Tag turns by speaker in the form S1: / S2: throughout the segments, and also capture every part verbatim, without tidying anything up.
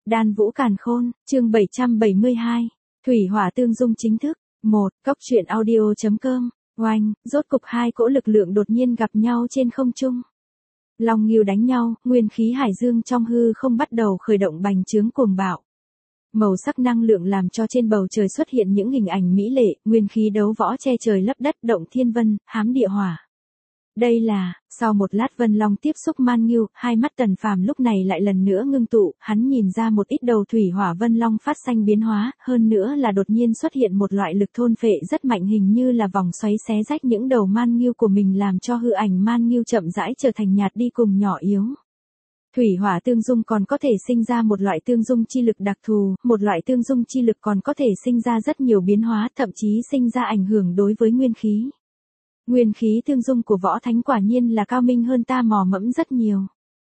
S1: Đan Vũ Càn Khôn, chương bảy trăm bảy mươi hai. Thủy hỏa tương dung chính thức. một. Cốc truyện audio.com. Oanh, rốt cục hai cỗ lực lượng đột nhiên gặp nhau trên không trung. Long nghêu đánh nhau, nguyên khí hải dương trong hư không bắt đầu khởi động bành trướng cuồng bạo. Màu sắc năng lượng làm cho trên bầu trời xuất hiện những hình ảnh mỹ lệ, nguyên khí đấu võ che trời lấp đất, động thiên vân, hám địa hỏa. Đây là, sau một lát Vân Long tiếp xúc Man Ngưu, hai mắt Tần Phàm lúc này lại lần nữa ngưng tụ, hắn nhìn ra một ít đầu thủy hỏa Vân Long phát sinh biến hóa, hơn nữa là đột nhiên xuất hiện một loại lực thôn phệ rất mạnh, hình như là vòng xoáy xé rách những đầu Man Ngưu của mình, làm cho hư ảnh Man Ngưu chậm rãi trở thành nhạt đi cùng nhỏ yếu. Thủy hỏa tương dung còn có thể sinh ra một loại tương dung chi lực đặc thù, một loại tương dung chi lực còn có thể sinh ra rất nhiều biến hóa, thậm chí sinh ra ảnh hưởng đối với nguyên khí. Nguyên khí tương dung của võ thánh quả nhiên là cao minh hơn ta mò mẫm rất nhiều.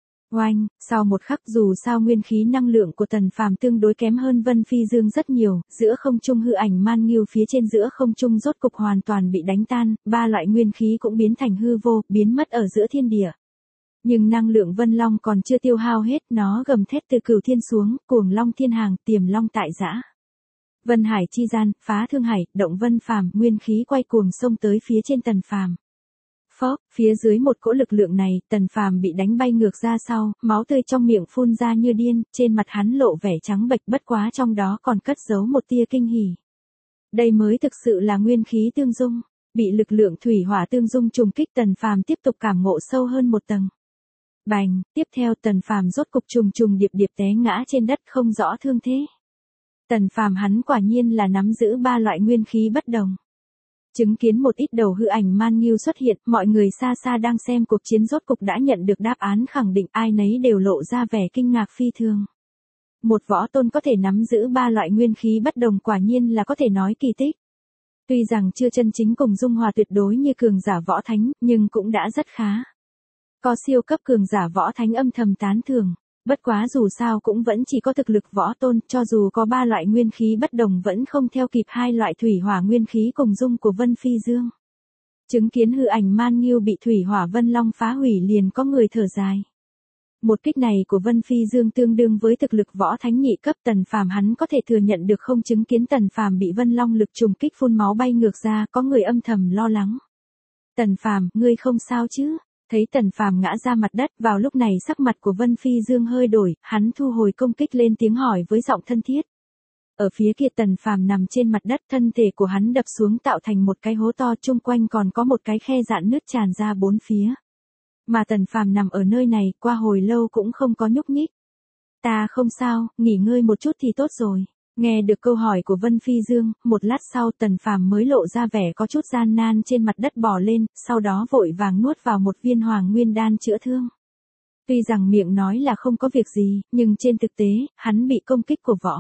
S1: Oanh, sau một khắc dù sao nguyên khí năng lượng của Tần Phàm tương đối kém hơn Vân Phi Dương rất nhiều, giữa không trung hư ảnh Man Ngưu phía trên giữa không trung rốt cục hoàn toàn bị đánh tan, ba loại nguyên khí cũng biến thành hư vô, biến mất ở giữa thiên địa. Nhưng năng lượng Vân Long còn chưa tiêu hao hết, nó gầm thét từ cửu thiên xuống, cuồng long thiên hàng, tiềm long tại giã. Vân hải chi gian, phá thương hải, động Vân Phàm, nguyên khí quay cuồng xông tới phía trên Tần Phàm. Phốc, phía dưới một cỗ lực lượng này, Tần Phàm bị đánh bay ngược ra sau, máu tươi trong miệng phun ra như điên, trên mặt hắn lộ vẻ trắng bệch, bất quá trong đó còn cất giấu một tia kinh hỉ. Đây mới thực sự là nguyên khí tương dung, bị lực lượng thủy hỏa tương dung trùng kích, Tần Phàm tiếp tục cảm ngộ sâu hơn một tầng. Bành, tiếp theo Tần Phàm rốt cục trùng trùng điệp điệp té ngã trên đất không rõ thương thế. Tần Phàm hắn quả nhiên là nắm giữ ba loại nguyên khí bất đồng. Chứng kiến một ít đầu hư ảnh Man Ngưu xuất hiện, mọi người xa xa đang xem cuộc chiến rốt cục đã nhận được đáp án khẳng định, ai nấy đều lộ ra vẻ kinh ngạc phi thường. Một võ tôn có thể nắm giữ ba loại nguyên khí bất đồng quả nhiên là có thể nói kỳ tích. Tuy rằng chưa chân chính cùng dung hòa tuyệt đối như cường giả võ thánh, nhưng cũng đã rất khá. Có siêu cấp cường giả võ thánh âm thầm tán thưởng. Bất quá dù sao cũng vẫn chỉ có thực lực võ tôn, cho dù có ba loại nguyên khí bất đồng vẫn không theo kịp hai loại thủy hỏa nguyên khí cùng dung của Vân Phi Dương. Chứng kiến hư ảnh Man Ngưu bị thủy hỏa Vân Long phá hủy liền có người thở dài. Một kích này của Vân Phi Dương tương đương với thực lực võ thánh nhị cấp, Tần Phàm hắn có thể thừa nhận được không? Chứng kiến Tần Phàm bị Vân Long lực trùng kích phun máu bay ngược ra, có người âm thầm lo lắng. Tần Phàm, ngươi không sao chứ? Thấy Tần Phàm ngã ra mặt đất, vào lúc này sắc mặt của Vân Phi Dương hơi đổi, hắn thu hồi công kích lên tiếng hỏi với giọng thân thiết. Ở phía kia Tần Phàm nằm trên mặt đất, thân thể của hắn đập xuống tạo thành một cái hố to, chung quanh còn có một cái khe rạn nứt tràn ra bốn phía. Mà Tần Phàm nằm ở nơi này, qua hồi lâu cũng không có nhúc nhích. Ta không sao, nghỉ ngơi một chút thì tốt rồi. Nghe được câu hỏi của Vân Phi Dương, một lát sau Tần Phàm mới lộ ra vẻ có chút gian nan trên mặt đất bò lên, sau đó vội vàng nuốt vào một viên hoàng nguyên đan chữa thương. Tuy rằng miệng nói là không có việc gì, nhưng trên thực tế, hắn bị công kích của võ.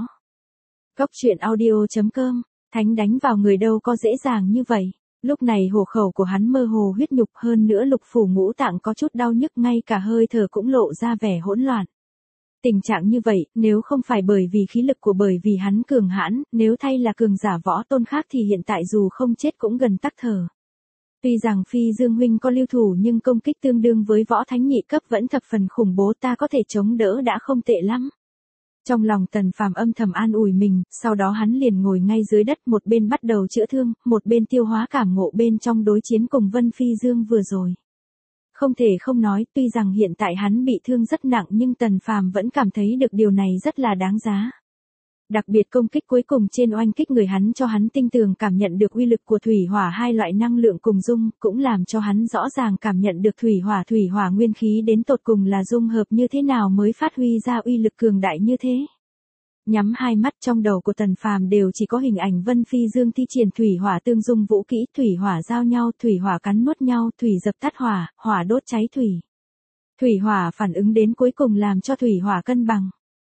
S1: Cốc truyện audio.com, thánh đánh vào người đâu có dễ dàng như vậy. Lúc này hổ khẩu của hắn mơ hồ huyết nhục, hơn nữa lục phủ ngũ tạng có chút đau nhức, ngay cả hơi thở cũng lộ ra vẻ hỗn loạn. Tình trạng như vậy, nếu không phải bởi vì khí lực của bởi vì hắn cường hãn, nếu thay là cường giả võ tôn khác thì hiện tại dù không chết cũng gần tắc thở. Tuy rằng Phi Dương huynh có lưu thủ nhưng công kích tương đương với võ thánh nhị cấp vẫn thập phần khủng bố, ta có thể chống đỡ đã không tệ lắm. Trong lòng Tần Phàm âm thầm an ủi mình, sau đó hắn liền ngồi ngay dưới đất, một bên bắt đầu chữa thương, một bên tiêu hóa cảm ngộ bên trong đối chiến cùng Vân Phi Dương vừa rồi. Không thể không nói, tuy rằng hiện tại hắn bị thương rất nặng nhưng Tần Phàm vẫn cảm thấy được điều này rất là đáng giá. Đặc biệt công kích cuối cùng trên oanh kích người hắn cho hắn tinh tường cảm nhận được uy lực của thủy hỏa hai loại năng lượng cùng dung, cũng làm cho hắn rõ ràng cảm nhận được thủy hỏa thủy hỏa nguyên khí đến tột cùng là dung hợp như thế nào mới phát huy ra uy lực cường đại như thế. Nhắm hai mắt, trong đầu của Tần Phàm đều chỉ có hình ảnh Vân Phi Dương thi triển thủy hỏa tương dung vũ kỹ, thủy hỏa giao nhau, thủy hỏa cắn nuốt nhau, thủy dập tắt hỏa, hỏa đốt cháy thủy. Thủy hỏa phản ứng đến cuối cùng làm cho thủy hỏa cân bằng.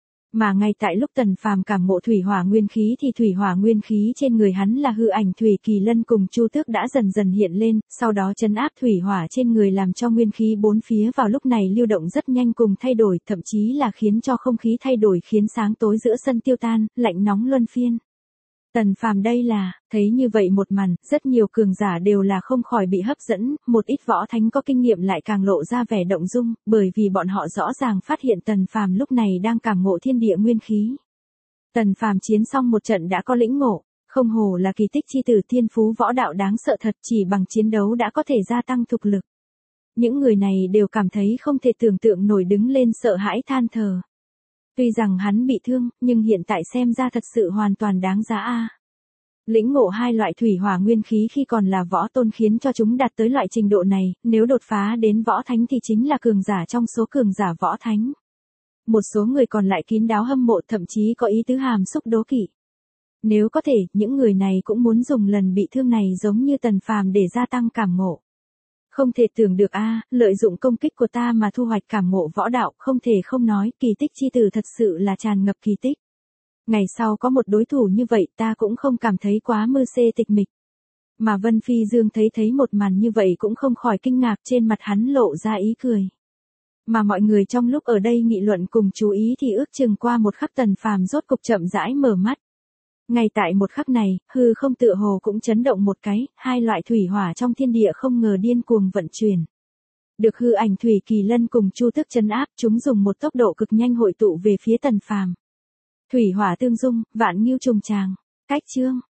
S1: Mà ngay tại lúc Tần Phàm cảm ngộ thủy hỏa nguyên khí thì thủy hỏa nguyên khí trên người hắn là hư ảnh Thủy Kỳ Lân cùng Chu Tước đã dần dần hiện lên, sau đó trấn áp thủy hỏa trên người làm cho nguyên khí bốn phía vào lúc này lưu động rất nhanh cùng thay đổi, thậm chí là khiến cho không khí thay đổi, khiến sáng tối giữa sân tiêu tan, lạnh nóng luân phiên. Tần Phàm đây là, thấy như vậy một màn, rất nhiều cường giả đều là không khỏi bị hấp dẫn, một ít võ thánh có kinh nghiệm lại càng lộ ra vẻ động dung, bởi vì bọn họ rõ ràng phát hiện Tần Phàm lúc này đang cảm ngộ thiên địa nguyên khí. Tần Phàm chiến xong một trận đã có lĩnh ngộ, không hổ là kỳ tích chi tử, thiên phú võ đạo đáng sợ thật, chỉ bằng chiến đấu đã có thể gia tăng thực lực. Những người này đều cảm thấy không thể tưởng tượng nổi, đứng lên sợ hãi than thở. Tuy rằng hắn bị thương, nhưng hiện tại xem ra thật sự hoàn toàn đáng giá a. Lĩnh ngộ hai loại thủy hỏa nguyên khí khi còn là võ tôn khiến cho chúng đạt tới loại trình độ này, nếu đột phá đến võ thánh thì chính là cường giả trong số cường giả võ thánh. Một số người còn lại kín đáo hâm mộ, thậm chí có ý tứ hàm xúc đố kỵ. Nếu có thể, những người này cũng muốn dùng lần bị thương này giống như Tần Phàm để gia tăng cảm ngộ. Không thể tưởng được a, lợi dụng công kích của ta mà thu hoạch cảm ngộ võ đạo, không thể không nói, kỳ tích chi tử thật sự là tràn ngập kỳ tích. Ngày sau có một đối thủ như vậy ta cũng không cảm thấy quá mưu xê tịch mịch. Mà Vân Phi Dương thấy thấy một màn như vậy cũng không khỏi kinh ngạc, trên mặt hắn lộ ra ý cười. Mà mọi người trong lúc ở đây nghị luận cùng chú ý thì ước chừng qua một khắc Tần Phàm rốt cục chậm rãi mở mắt. Ngay tại một khắc này, hư không tựa hồ cũng chấn động một cái, hai loại thủy hỏa trong thiên địa không ngờ điên cuồng vận chuyển. Được hư ảnh Thủy Kỳ Lân cùng Chu Tước trấn áp, chúng dùng một tốc độ cực nhanh hội tụ về phía Tần Phàm. Thủy hỏa tương dung, vạn ngưu trùng tràng. Cách chương